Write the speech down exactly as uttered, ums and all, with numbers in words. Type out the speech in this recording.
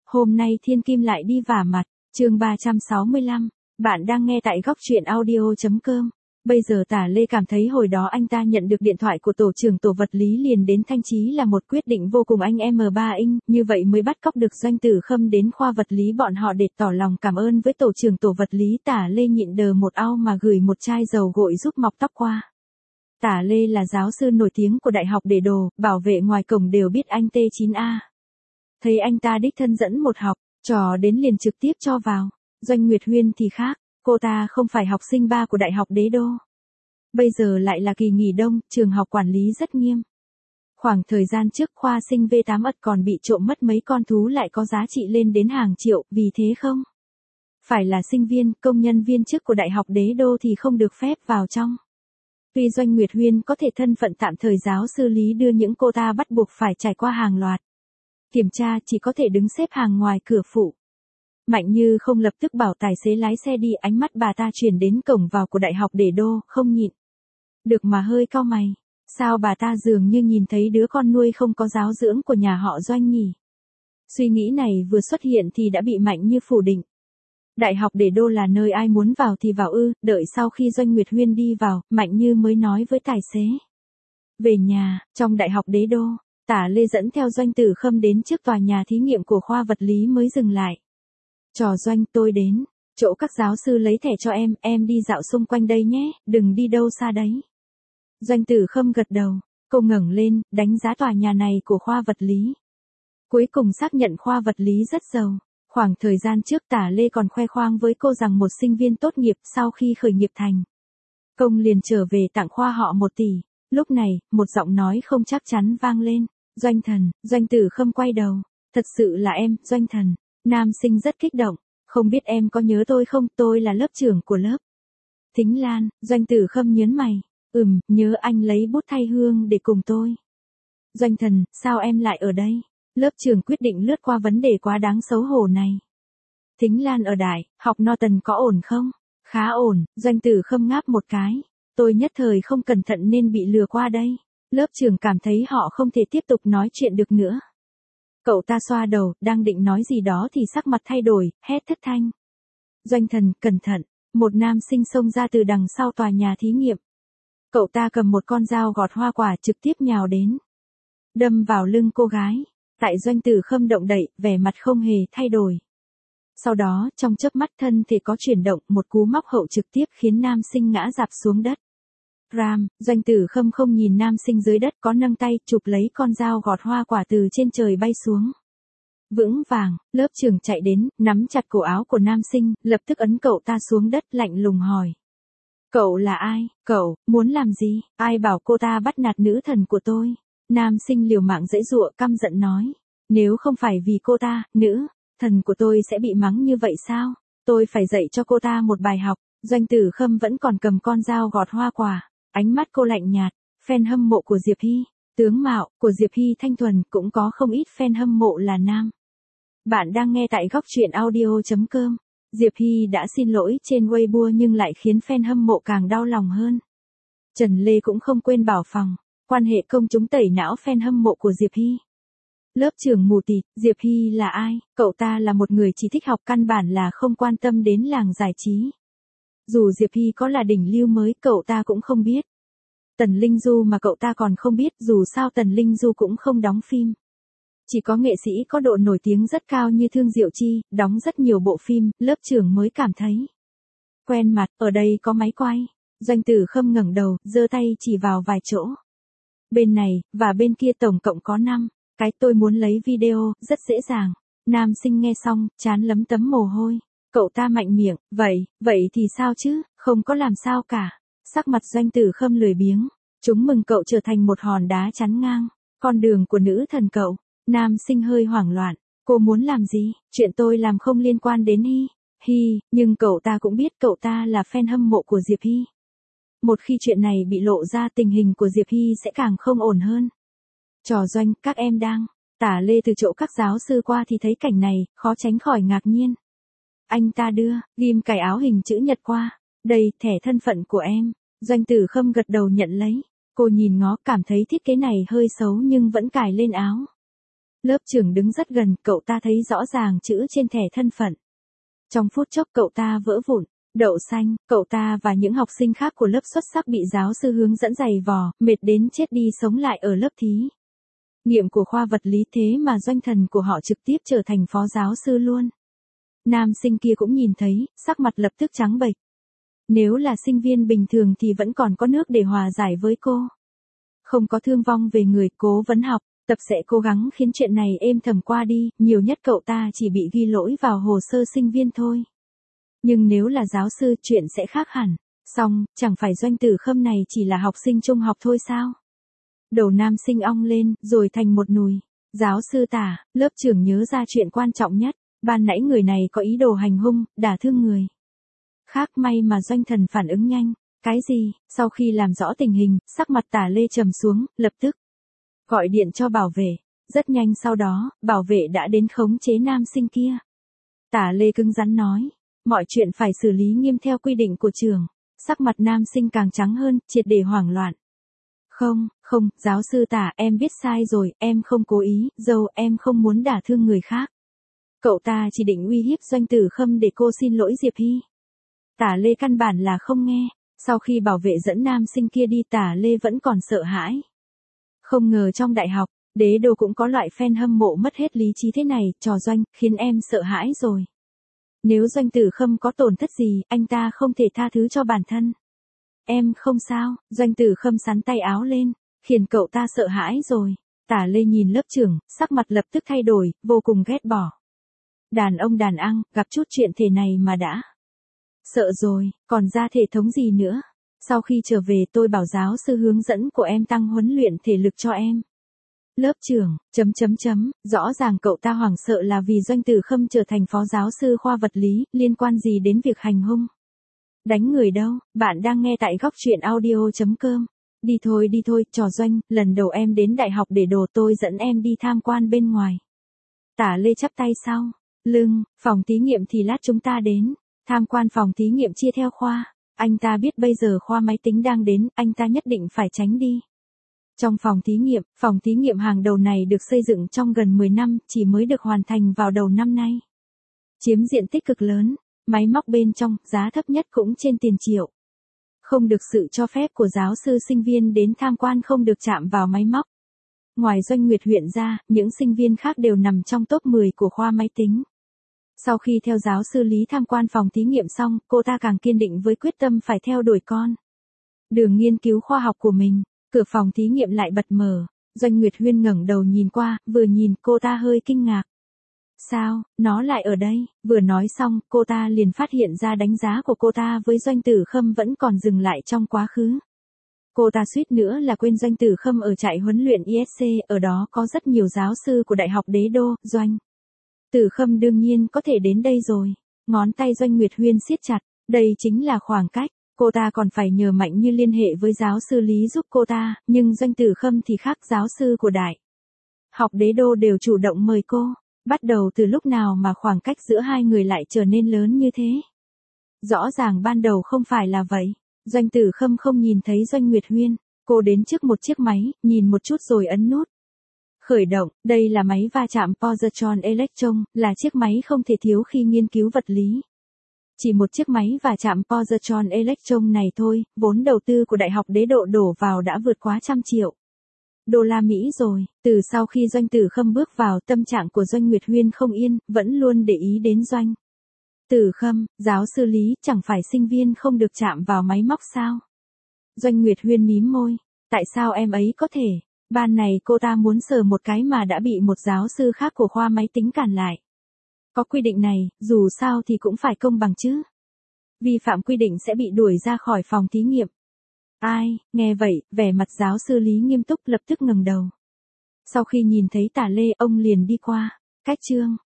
Hôm nay Thiên Kim lại đi vả mặt, chương ba trăm sáu mươi lăm, bạn đang nghe tại góc truyện audio.com. Bây giờ Tả Lê cảm thấy hồi đó anh ta nhận được điện thoại của tổ trưởng tổ vật lý liền đến Thanh Chí là một quyết định vô cùng anh em ba Inch, như vậy mới bắt cóc được Doanh Tử Khâm đến khoa vật lý bọn họ để tỏ lòng cảm ơn với tổ trưởng tổ vật lý. Tả Lê nhịn đờ một ao mà gửi một chai dầu gội giúp mọc tóc qua. Tả Lê là giáo sư nổi tiếng của đại học Để Đồ, bảo vệ ngoài cổng đều biết anh T chín A. Thấy anh ta đích thân dẫn một học trò đến liền trực tiếp cho vào. Doanh Nguyệt Huyên thì khác, cô ta không phải học sinh ba của đại học Đế Đô. Bây giờ lại là kỳ nghỉ đông, trường học quản lý rất nghiêm. Khoảng thời gian trước khoa sinh V tám ật còn bị trộm mất mấy con thú lại có giá trị lên đến hàng triệu, vì thế không phải là sinh viên, công nhân viên chức của đại học Đế Đô thì không được phép vào trong. Tuy Doanh Nguyệt Huyên có thể thân phận tạm thời giáo sư lý đưa những cô ta bắt buộc phải trải qua hàng loạt kiểm tra, chỉ có thể đứng xếp hàng ngoài cửa phụ. Mạnh Như không lập tức bảo tài xế lái xe đi, ánh mắt bà ta chuyển đến cổng vào của đại học Để Đô, không nhịn được mà hơi cau mày. Sao bà ta dường như nhìn thấy đứa con nuôi không có giáo dưỡng của nhà họ Doanh nhỉ? Suy nghĩ này vừa xuất hiện thì đã bị Mạnh Như phủ định. Đại học Để Đô là nơi ai muốn vào thì vào ư? Đợi sau khi Doanh Nguyệt Huyên đi vào, Mạnh Như mới nói với tài xế. Về nhà, trong đại học Đế Đô, Tả Lê dẫn theo Doanh Tử Khâm đến trước tòa nhà thí nghiệm của khoa vật lý mới dừng lại. Trò Doanh, tôi đến chỗ các giáo sư lấy thẻ cho em, em đi dạo xung quanh đây nhé, đừng đi đâu xa đấy. Doanh Tử Khâm gật đầu, cô ngẩng lên, đánh giá tòa nhà này của khoa vật lý. Cuối cùng xác nhận khoa vật lý rất giàu. Khoảng thời gian trước Tả Lê còn khoe khoang với cô rằng một sinh viên tốt nghiệp sau khi khởi nghiệp thành công liền trở về tặng khoa họ một tỷ. Lúc này, một giọng nói không chắc chắn vang lên. Doanh Thần. Doanh Tử Khâm quay đầu. Thật sự là em, Doanh Thần. Nam sinh rất kích động. Không biết em có nhớ tôi không, tôi là lớp trưởng của lớp. Thính Lan. Doanh Tử Khâm nhớn mày. Ừm, nhớ anh lấy bút thay hương để cùng tôi. Doanh Thần, sao em lại ở đây? Lớp trưởng quyết định lướt qua vấn đề quá đáng xấu hổ này. Thính Lan ở đại học Norton có ổn không? Khá ổn. Doanh Tử Khâm ngáp một cái. Tôi nhất thời không cẩn thận nên bị lừa qua đây. Lớp trưởng cảm thấy họ không thể tiếp tục nói chuyện được nữa. Cậu ta xoa đầu, đang định nói gì đó thì sắc mặt thay đổi, hét thất thanh. Doanh Thần, cẩn thận. Một nam sinh xông ra từ đằng sau tòa nhà thí nghiệm. Cậu ta cầm một con dao gọt hoa quả trực tiếp nhào đến. Đâm vào lưng cô gái. Tại Doanh Tử Khâm động đậy, vẻ mặt không hề thay đổi. Sau đó, trong chớp mắt thân thể có chuyển động, một cú móc hậu trực tiếp khiến nam sinh ngã rạp xuống đất. Ram, Doanh Tử Khâm không nhìn nam sinh dưới đất, có nâng tay chụp lấy con dao gọt hoa quả từ trên trời bay xuống. Vững vàng, lớp trưởng chạy đến, nắm chặt cổ áo của nam sinh, lập tức ấn cậu ta xuống đất, lạnh lùng hỏi. Cậu là ai? Cậu, muốn làm gì? Ai bảo cô ta bắt nạt nữ thần của tôi? Nam sinh liều mạng giãy giụa, căm giận nói. Nếu không phải vì cô ta, nữ thần của tôi sẽ bị mắng như vậy sao? Tôi phải dạy cho cô ta một bài học. Doanh Tử Khâm vẫn còn cầm con dao gọt hoa quả. Ánh mắt cô lạnh nhạt. Fan hâm mộ của Diệp Hy, tướng mạo của Diệp Hy thanh thuần, cũng có không ít fan hâm mộ là nam. Bạn đang nghe tại góc truyện audio.com. Diệp Hy đã xin lỗi trên Weibo nhưng lại khiến fan hâm mộ càng đau lòng hơn. Trần Lê cũng không quên bảo phòng quan hệ công chúng tẩy não fan hâm mộ của Diệp Hy. Lớp trưởng mù tịt, Diệp Hy là ai? Cậu ta là một người chỉ thích học, căn bản là không quan tâm đến làng giải trí. Dù Diệp Hy có là đỉnh lưu mới, cậu ta cũng không biết. Tần Linh Du mà cậu ta còn không biết, dù sao Tần Linh Du cũng không đóng phim. Chỉ có nghệ sĩ có độ nổi tiếng rất cao như Thương Diệu Chi, đóng rất nhiều bộ phim, lớp trưởng mới cảm thấy quen mặt. Ở đây có máy quay. Doanh Tử Khâm ngẩng đầu, giơ tay chỉ vào vài chỗ. Bên này, và bên kia tổng cộng có năm cái, tôi muốn lấy video, rất dễ dàng. Nam sinh nghe xong, trán lấm tấm mồ hôi. Cậu ta mạnh miệng, vậy, vậy thì sao chứ, không có làm sao cả. Sắc mặt Doanh Tử Khâm lười biếng. Chúng mừng cậu trở thành một hòn đá chắn ngang con đường của nữ thần cậu. Nam sinh hơi hoảng loạn. Cô muốn làm gì? Chuyện tôi làm không liên quan đến Hy. Hy, nhưng cậu ta cũng biết cậu ta là fan hâm mộ của Diệp Hy. Một khi chuyện này bị lộ ra, tình hình của Diệp Hy sẽ càng không ổn hơn. Trò Doanh, các em đang. Tả Lê từ chỗ các giáo sư qua thì thấy cảnh này, khó tránh khỏi ngạc nhiên. Anh ta đưa, ghim cài áo hình chữ nhật qua. Đây, thẻ thân phận của em. Doanh Tử Khâm gật đầu nhận lấy. Cô nhìn ngó, cảm thấy thiết kế này hơi xấu nhưng vẫn cài lên áo. Lớp trưởng đứng rất gần, cậu ta thấy rõ ràng chữ trên thẻ thân phận. Trong phút chốc cậu ta vỡ vụn. Đậu xanh, cậu ta và những học sinh khác của lớp xuất sắc bị giáo sư hướng dẫn giày vò, mệt đến chết đi sống lại ở lớp thí nghiệm của khoa vật lý, thế mà doanh thần của họ trực tiếp trở thành phó giáo sư luôn. Nam sinh kia cũng nhìn thấy, sắc mặt lập tức trắng bệch. Nếu là sinh viên bình thường thì vẫn còn có nước để hòa giải với cô. Không có thương vong về người, cố vấn học, tập sẽ cố gắng khiến chuyện này êm thầm qua đi, nhiều nhất cậu ta chỉ bị ghi lỗi vào hồ sơ sinh viên thôi. Nhưng nếu là giáo sư, chuyện sẽ khác hẳn. Xong, chẳng phải Doanh Tử Khâm này chỉ là học sinh trung học thôi sao? Đầu nam sinh ong lên, rồi thành một nùi. Giáo sư Tả, lớp trưởng nhớ ra chuyện quan trọng nhất. Ban nãy người này có ý đồ hành hung, đả thương người khác, may mà Doanh Thần phản ứng nhanh. Cái gì? Sau khi làm rõ tình hình, sắc mặt Tả Lê trầm xuống, lập tức gọi điện cho bảo vệ. Rất nhanh sau đó, bảo vệ đã đến khống chế nam sinh kia. Tả Lê cứng rắn nói, mọi chuyện phải xử lý nghiêm theo quy định của trường. Sắc mặt nam sinh càng trắng hơn, triệt để hoảng loạn. Không, không, giáo sư Tả, em biết sai rồi, em không cố ý, dâu, em không muốn đả thương người khác. Cậu ta chỉ định uy hiếp Doanh Tử Khâm để cô xin lỗi Diệp Hy. Tả Lê căn bản là không nghe. Sau khi bảo vệ dẫn nam sinh kia đi, Tả Lê vẫn còn sợ hãi. Không ngờ trong đại học, Đế Đô cũng có loại fan hâm mộ mất hết lý trí thế này, trò Doanh, khiến em sợ hãi rồi. Nếu Doanh Tử Khâm có tổn thất gì, anh ta không thể tha thứ cho bản thân. Em không sao, Doanh Tử Khâm sắn tay áo lên, khiến cậu ta sợ hãi rồi. Tả Lê nhìn lớp trưởng, sắc mặt lập tức thay đổi, vô cùng ghét bỏ. Đàn ông đàn ăn, gặp chút chuyện thế này mà đã sợ rồi, còn ra thể thống gì nữa. Sau khi trở về tôi bảo giáo sư hướng dẫn của em tăng huấn luyện thể lực cho em. Lớp trưởng, chấm chấm chấm, rõ ràng cậu ta hoảng sợ là vì Doanh Tử Khâm trở thành phó giáo sư khoa vật lý, liên quan gì đến việc hành hung. Đánh người đâu, bạn đang nghe tại góc truyện audio chấm com. Đi thôi đi thôi, trò Doanh, lần đầu em đến đại học để đồ, tôi dẫn em đi tham quan bên ngoài. Tả Lê chắp tay sau lưng, phòng thí nghiệm thì lát chúng ta đến. Tham quan phòng thí nghiệm chia theo khoa. Anh ta biết bây giờ khoa máy tính đang đến, anh ta nhất định phải tránh đi. Trong phòng thí nghiệm, phòng thí nghiệm hàng đầu này được xây dựng trong gần mười năm, chỉ mới được hoàn thành vào đầu năm nay. Chiếm diện tích cực lớn, máy móc bên trong, giá thấp nhất cũng trên tiền triệu. Không được sự cho phép của giáo sư, sinh viên đến tham quan không được chạm vào máy móc. Ngoài Doanh Nguyệt Huyện ra, những sinh viên khác đều nằm trong top mười của khoa máy tính. Sau khi theo giáo sư Lý tham quan phòng thí nghiệm xong, cô ta càng kiên định với quyết tâm phải theo đuổi con đường nghiên cứu khoa học của mình. Cửa phòng thí nghiệm lại bật mở. Doanh Nguyệt Huyên ngẩng đầu nhìn qua, vừa nhìn cô ta hơi kinh ngạc. Sao, nó lại ở đây? Vừa nói xong, cô ta liền phát hiện ra đánh giá của cô ta với Doanh Tử Khâm vẫn còn dừng lại trong quá khứ. Cô ta suýt nữa là quên Doanh Tử Khâm ở trại huấn luyện i ét xê, ở đó có rất nhiều giáo sư của Đại học Đế Đô. Doanh Tử Khâm đương nhiên có thể đến đây rồi. Ngón tay Doanh Nguyệt Huyên siết chặt, đây chính là khoảng cách. Cô ta còn phải nhờ Mạnh Như liên hệ với giáo sư Lý giúp cô ta, nhưng Doanh Tử Khâm thì khác, giáo sư của Đại học Đế Đô đều chủ động mời cô. Bắt đầu từ lúc nào mà khoảng cách giữa hai người lại trở nên lớn như thế? Rõ ràng ban đầu không phải là vậy. Doanh Tử Khâm không nhìn thấy Doanh Nguyệt Huyên. Cô đến trước một chiếc máy, nhìn một chút rồi ấn nút khởi động. Đây là máy va chạm positron electron, là chiếc máy không thể thiếu khi nghiên cứu vật lý. Chỉ một chiếc máy va chạm positron electron này thôi, vốn đầu tư của Đại học Đế Đô đổ vào đã vượt quá trăm triệu đô la Mỹ rồi. Từ sau khi Doanh Tử Khâm bước vào, tâm trạng của Doanh Nguyệt Huyên không yên, vẫn luôn để ý đến Doanh Tử Khâm. Giáo sư Lý, chẳng phải sinh viên không được chạm vào máy móc sao? Doanh Nguyệt Huyên mím môi. Tại sao em ấy có thể? Ban này cô ta muốn sờ một cái mà đã bị một giáo sư khác của khoa máy tính cản lại. Có quy định này, dù sao thì cũng phải công bằng chứ. Vi phạm quy định sẽ bị đuổi ra khỏi phòng thí nghiệm. Ai, nghe vậy, vẻ mặt giáo sư Lý nghiêm túc, lập tức ngẩng đầu. Sau khi nhìn thấy Tả Lê, ông liền đi qua. Cách chương